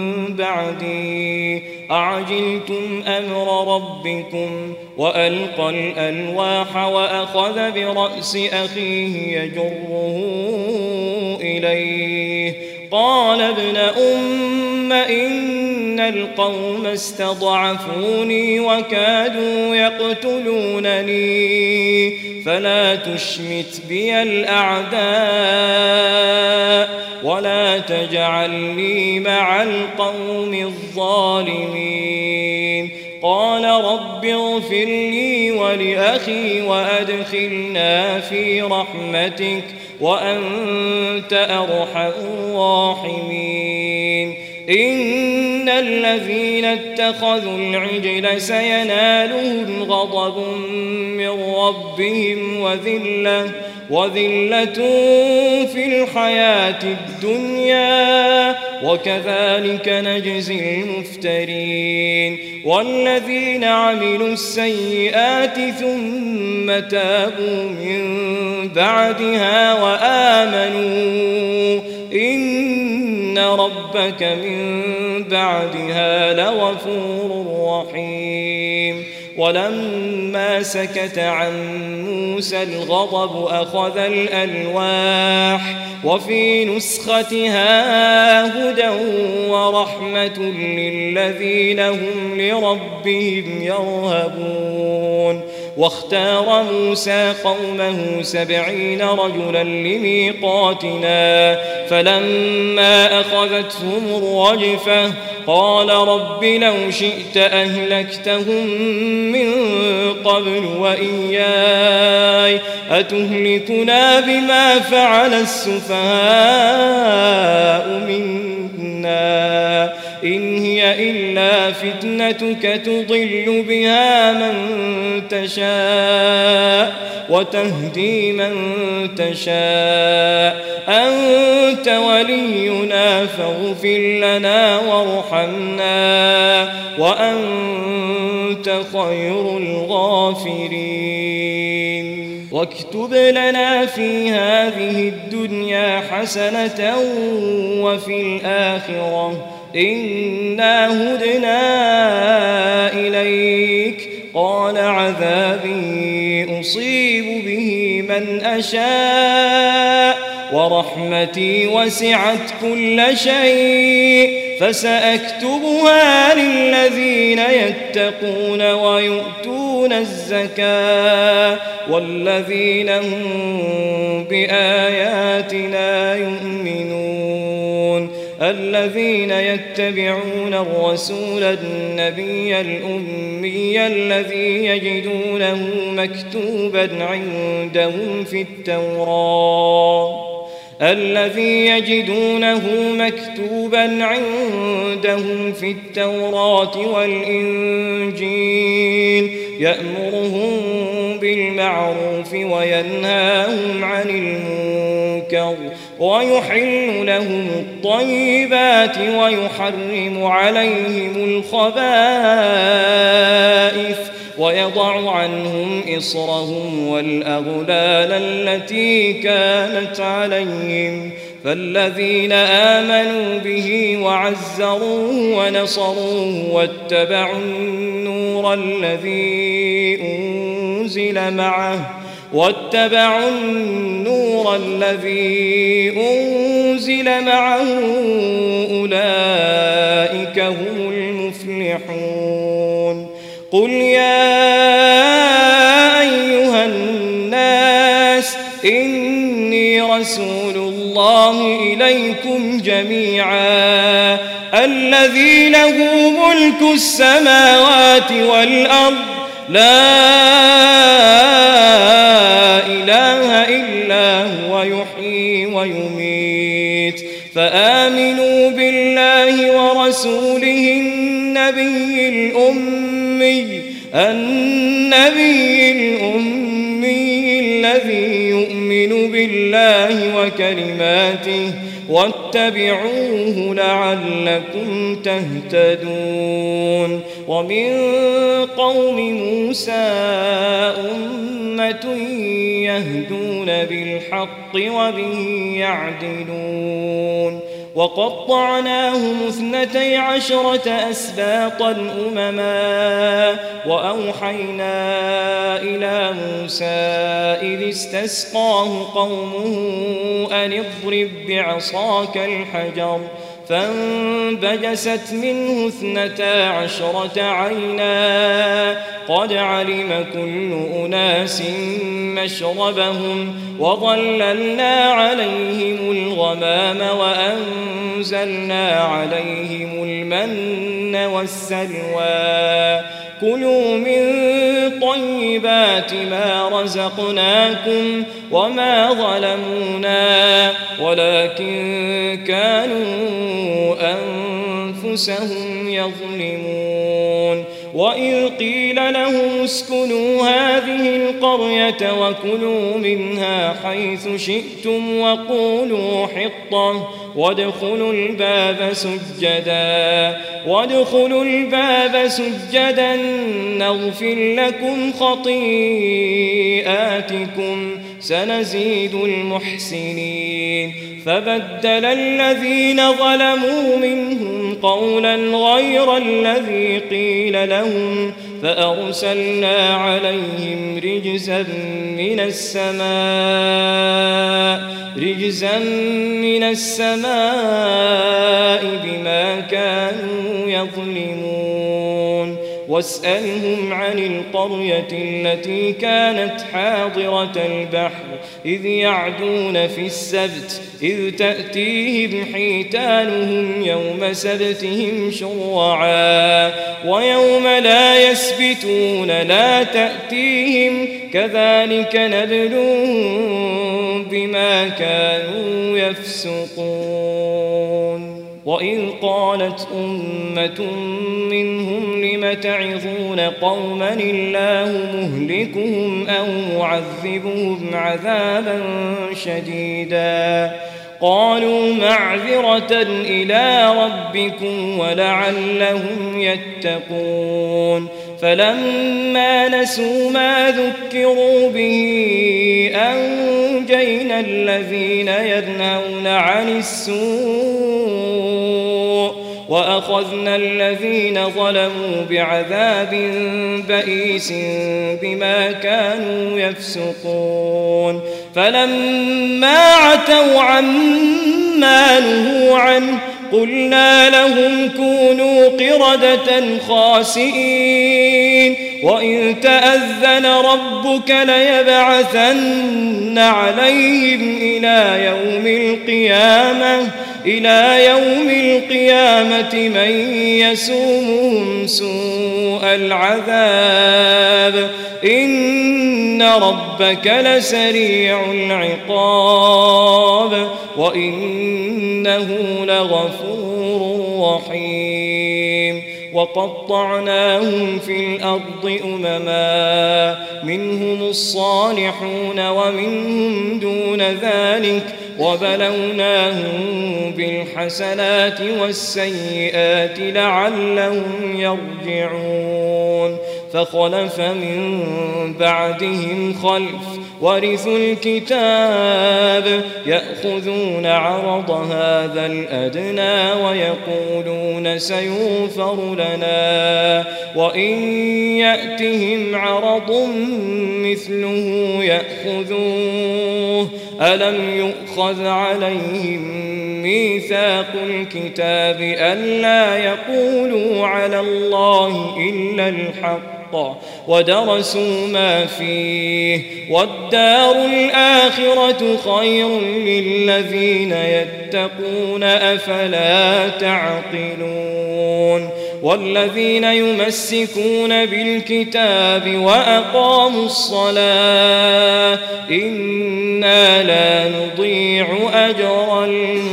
بعدي أعجلتم أمر ربكم وألقى الألواح وأخذ برأس أخيه يجره إليه قال ابن أم إن القوم استضعفوني وكادوا يقتلونني فلا تشمت بي الأعداء ولا تجعلني مع القوم الظالمين. قال رب اغفر لي ولأخي وأدخلنا في رحمتك وأنت أرحم الراحمين إن الذين اتخذوا العجل سينالهم غضب من ربهم وذلة وذلة في الحياة الدنيا وكذلك نجزي المفترين والذين عملوا السيئات ثم تابوا من بعدها وآمنوا إن ربك من بعدها لغفور رحيم ولما سكت عن موسى الغضب أخذ الألواح وفي نسختها هدى ورحمة للذين هم لربهم يرهبون واختار موسى قومه سبعين رجلا لميقاتنا فلما أخذتهم الرجفة قال رب لو شئت أهلكتهم من قبل وإياي أتهلكنا بما فعل السفهاء منا إن هي إلا فتنتك تضل بها من تشاء وتهدي من تشاء أنت ولينا فاغفر لنا وارحمنا وأنت خير الغافرين واكتب لنا في هذه الدنيا حسنة وفي الآخرة إنا هدنا إليك قال عذابي أصيب به من أشاء ورحمتي وسعت كل شيء فسأكتبها للذين يتقون ويؤتون الزكاة والذين هم بآياتنا يؤمنون الذين يتبعون الرسول النبي الأمي الذي يجدونه مكتوبا عندهم في التوراة الذي يجدونه مكتوبا عندهم في التوراة والإنجيل يأمرهم بالمعروف وينهاهم عن المنكر ويحل لهم الطيبات ويحرم عليهم الخبائث ويضع عنهم إصرهم والأغلال التي كانت عليهم فالذين آمنوا به وعزروه ونصروه واتبعوا النور الذي أنزل معه واتبعوا النور الذي أنزل معه أولئك هم المفلحون قل يا أيها الناس إني رسول الله إليكم جميعا الذي له ملك السماوات والأرض لا إله إلا هو يحيي ويميت فآمنوا بالله ورسوله النبي الأمي النبي الأمي الذي يؤمن بالله وكلماته واتبعوه لعلكم تهتدون ومن قوم موسى أمة يهدون بالحق وبه يعدلون وقطعناهم اثنتي عشرة أسباطا أمما وأوحينا إلى موسى إذ استسقاه قومه أن اضرب بعصاك الحجر فانبجست منه اثنتا عشرة عينا قد علم كل أناس مشربهم وظللنا عليهم الغمام وأنزلنا عليهم المن والسلوى كلوا من طيبات ما رزقناكم وما ظلمونا ولكن كانوا أنفسهم يظلمون وإذ قيل لهم اسكنوا هذه القرية وكلوا منها حيث شئتم وقولوا حطة وادخلوا الباب سجدا وادخلوا الباب سجدا نغفر لكم خطيئاتكم سنزيد المحسنين فبدل الذين ظلموا منهم قولا غير الذي قيل لهم فأرسلنا عليهم رجزا من السماء رجزا من السماء بما كانوا يظلمون واسألهم عن القرية التي كانت حاضرة البحر إذ يعدون في السبت إذ تأتيهم حيتانهم يوم سبتهم شرعا ويوم لا يسبتون لا تأتيهم كذلك نبلوهم بما كانوا يفسقون وإذ قالت أمة منهم لم تعظون قوما الله مهلكهم أو معذبهم عذابا شديدا قالوا معذرة إلى ربكم ولعلهم يتقون فلما نسوا ما ذكروا به أنجينا الذين ينهون عن السوء وأخذنا الذين ظلموا بعذاب بئيس بما كانوا يفسقون فلما عتوا عما نهوا عنه قلنا لهم كونوا قردة خاسئين وإن تأذن ربك ليبعثن عليهم إلى يوم القيامة إلى يوم القيامة من يسومهم سوء العذاب إن ربك لسريع العقاب وإنه لغفور رحيم وقطعناهم في الأرض أمما منهم الصالحون ومنهم دون ذلك وبلوناهم بالحسنات والسيئات لعلهم يرجعون فخلف من بعدهم خلف ورثوا الكتاب يأخذون عرض هذا الأدنى ويقولون سيغفر لنا وإن يأتهم عرض مثله يأخذوه ألم يؤخذ عليهم ميثاق الكتاب ألا يقولوا على الله إلا الحق ودرسوا ما فيه والدار الآخرة خير للذين يتقون أفلا تعقلون والذين يمسكون بالكتاب وأقاموا الصلاة إنا لا نضيع أجر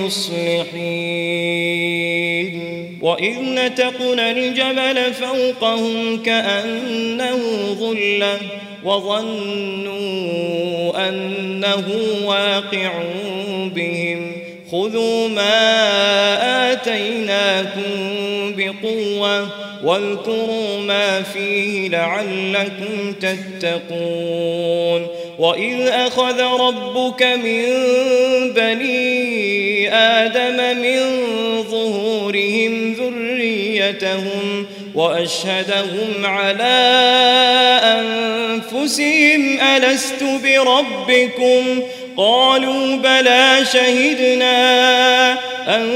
المصلحين وإذ نتقنا الجبل فوقهم كأنه ظلة وظنوا أنه واقع بهم خذوا ما آتيناكم بقوة واذكروا ما فيه لعلكم تتقون وإذ أخذ ربك من بني آدم من ظهورهم ذريتهم وأشهدهم على أنفسهم ألست بربكم قالوا بلى شهدنا أن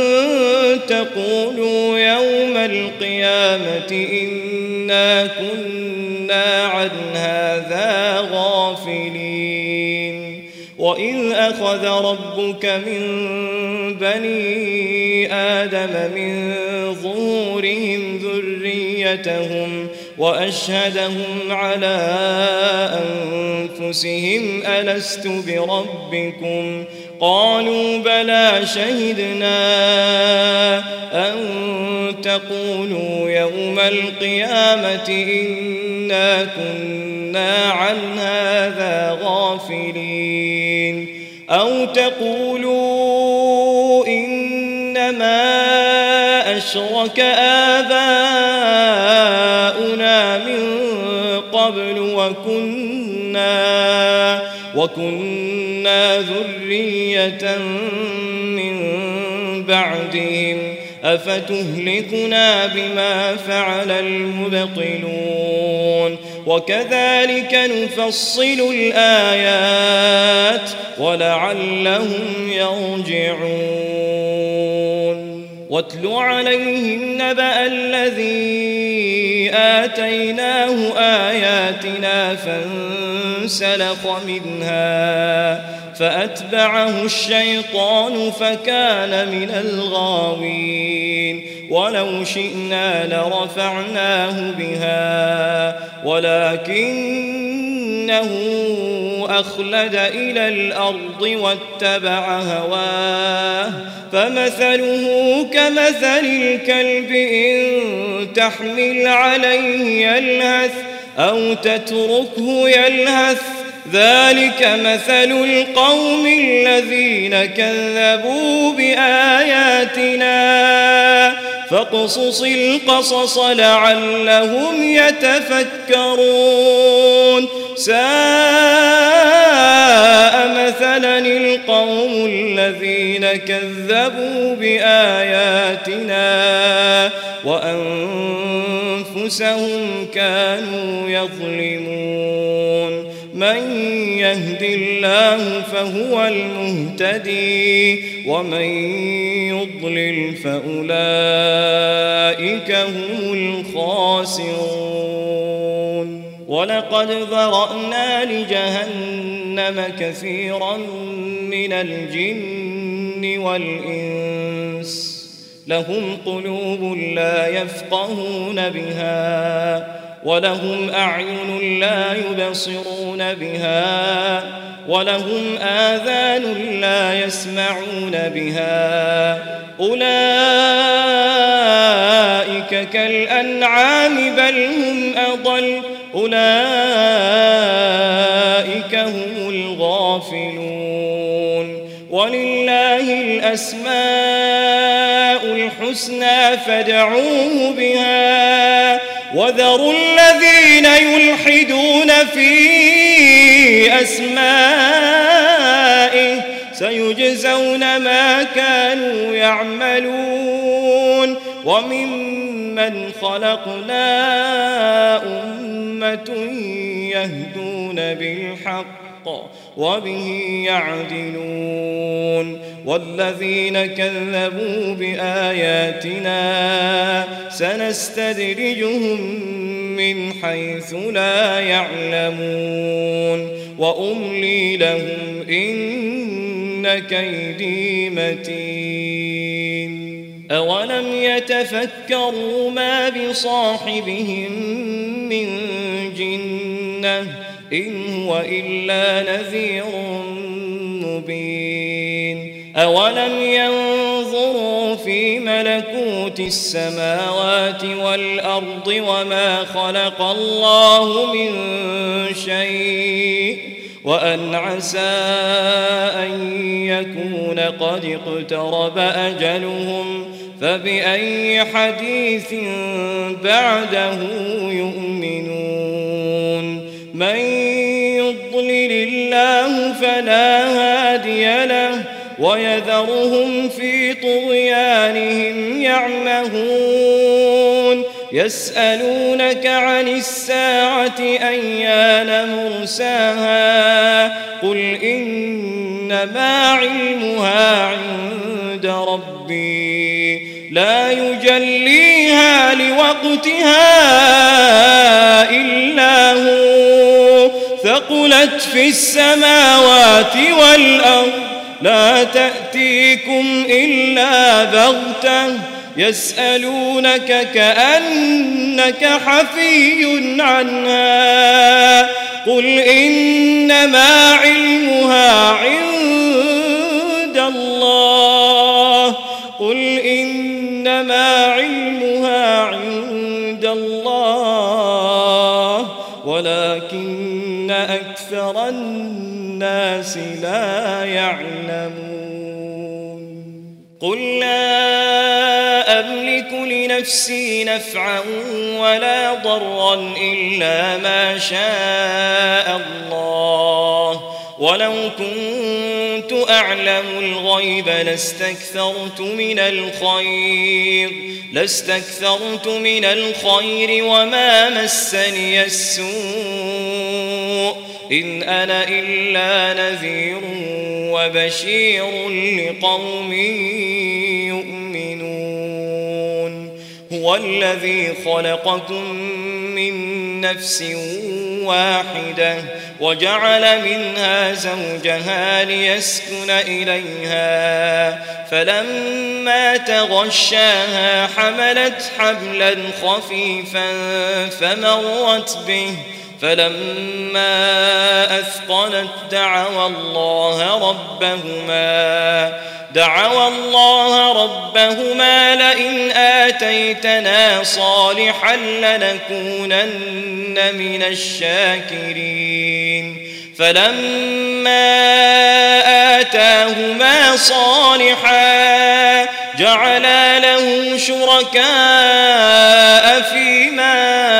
تقولوا يوم القيامة إنا كنا عن هذا غافلين وإذ أخذ ربك من بني آدم من ظهورهم ذريتهم وأشهدهم على أنفسهم ألست بربكم قالوا بلى شهدنا أن تقولوا يوم القيامة إنا كنا عن هذا غافلين أو تقولوا إنما أشرك آباؤنا من قبل وكنا وكنا ذرية من بعدهم أفتهلكنا بما فعل المبطلون وكذلك نفصل الآيات ولعلهم يرجعون واتل عليهم نبأ الذي آتيناه آياتنا فانسلخ منها فأتبعه الشيطان فكان من الغاوين ولو شئنا لرفعناه بها ولكنه أخلد إلى الأرض واتبع هواه فمثله كمثل الكلب إن تحمل عليه يلهث أو تتركه يلهث ذلك مثل القوم الذين كذبوا بآياتنا فاقصص القصص لعلهم يتفكرون ساء مثلا القوم الذين كذبوا بآياتنا وأنفسهم كانوا يظلمون من يهد الله فهو المهتدي ومن يضلل فأولئك هم الخاسرون ولقد ذرأنا لجهنم كثيرا من الجن والإنس لهم قلوب لا يفقهون بها ولهم أعين لا يبصرون بها ولهم آذان لا يسمعون بها أولئك كالأنعام بل هم أضل أولئك هم الغافلون ولله الأسماء الحسنى فادعوه بها وذروا الذين يلحدون في أسمائه سيجزون ما كانوا يعملون وممن خلقنا أمة يهدون بالحق وبه يعدلون والذين كذبوا بآياتنا سنستدرجهم من حيث لا يعلمون وأملي لهم إن كيدي متين أولم يتفكروا ما بصاحبهم من جنة إن هو إلا نذير مبين أولم ينظروا في ملكوت السماوات والأرض وما خلق الله من شيء وأن عسى أن يكون قد اقترب أجلهم فبأي حديث بعده يؤمنون من يضلل الله فلا هادي له ويذرهم في طغيانهم يعمهون يسألونك عن الساعة أيان مرساها قل إنما علمها عند ربي لا يجليها لوقتها إلا هو ثقلت في السماوات والأرض لا تأتيكم إلا بغتة يسألونك كأن إنك حفي عنها قل إنما علمها عند الله قل إنما علمها عند الله ولكن أكثر الناس لا يعلمون قل لا أملك لنفسي نفعا ولا ضرا إلا ما شاء الله ولو كنت أعلم الغيب لاستكثرت من الخير لاستكثرت من الخير وما مسني السوء إن أنا إلا نذير وبشير لقوم يؤمنون هو الذي خلقكم من نفس واحدة وجعل منها زوجها ليسكن إليها فلما تغشاها حملت حملا خفيفا فمرت به فلما أثقلت دعوا الله ربهما دعوا الله ربهما لئن آتيتنا صالحا لنكونن من الشاكرين فلما آتاهما صالحا جعلا له شركاء فيما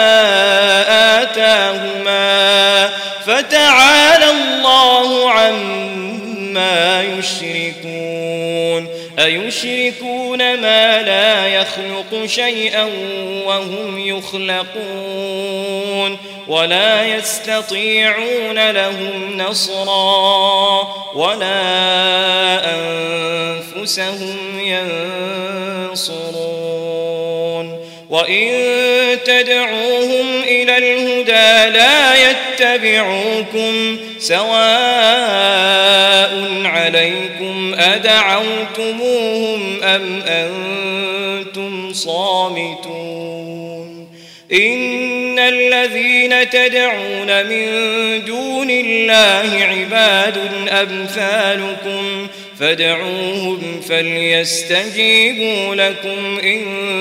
آتاهما فتعالى الله عما يشركون أيشركون ما لا يخلق شيئا وهم يخلقون ولا يستطيعون لهم نصرا ولا أنفسهم ينصرون وإن تدعوهم إلى الهدى لا يتبعوكم سواء عليكم أدعوتموهم أم أنتم صامتون إن الذين تدعون من دون الله عباد أمثالكم فادعوهم فليستجيبوا لكم إن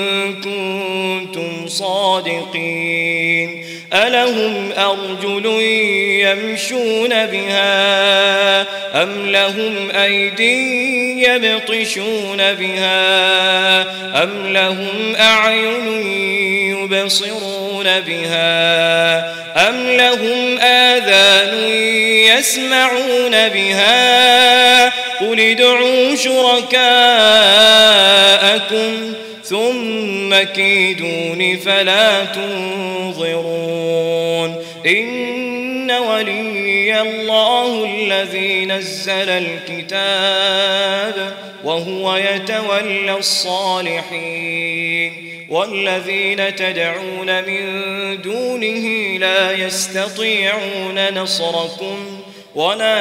كنتم صادقين ألهم أرجل يمشون بها أم لهم أيدي يبطشون بها أم لهم أعين يبصرون بها أم لهم آذان يسمعون بها قل ادعوا شركاءكم ثم كيدون فلا تنظرون إن ولي الله الذي نزل الكتاب وهو يتولى الصالحين والذين تدعون من دونه لا يستطيعون نصركم ولا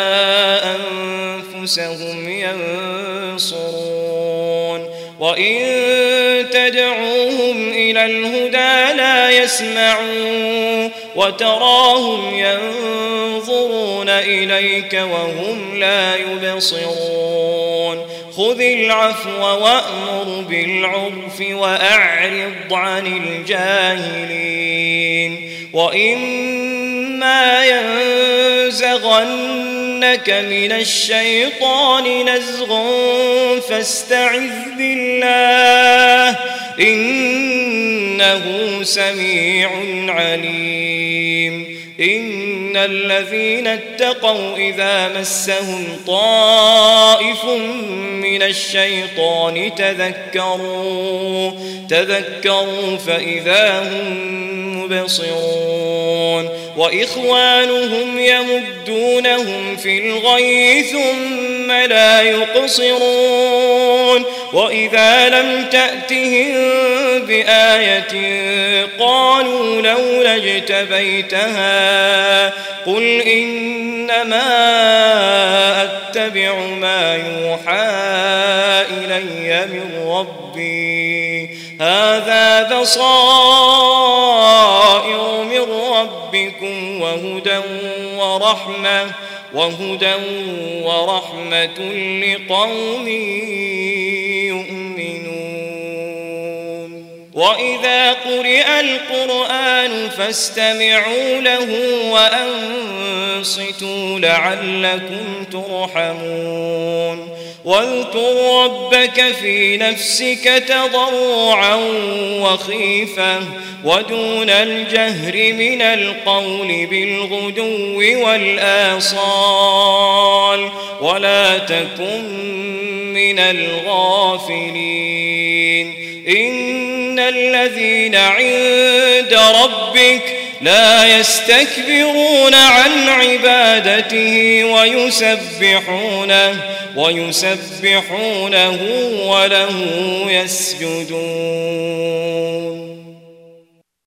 أنفسهم ينصرون وإن تدعوهم إلى الهدى لا يسمعون وتراهم ينظرون إليك وهم لا يبصرون خذ العفو وأمر بالعرف وأعرض عن الجاهلين وإما ينزغنك من الشيطان نزغ فاستعذ بالله إنه سميع عليم إن الذين اتقوا إذا مسهم طائف من الشيطان تذكروا تذكروا فإذا هم مبصرون وإخوانهم يمدونهم في الغي ثم لا يقصرون وإذا لم تأتهم بآية قالوا لولا اجتبيتها قل إنما أتبع ما يوحى إلي من ربي هذا بصائر من ربكم وهدى ورحمة وهدى ورحمة لقوم يؤمنون. وإذا قرئ القرآن فاستمعوا له وأنصتوا لعلكم ترحمون. واذكر ربك في نفسك تضرعا وخيفة ودون الجهر من القول بالغدو والآصال ولا تكن من الغافلين. إن الذين عند ربك لا يستكبرون عن عبادته ويسبحونه ويسبحونه وله يسجدون.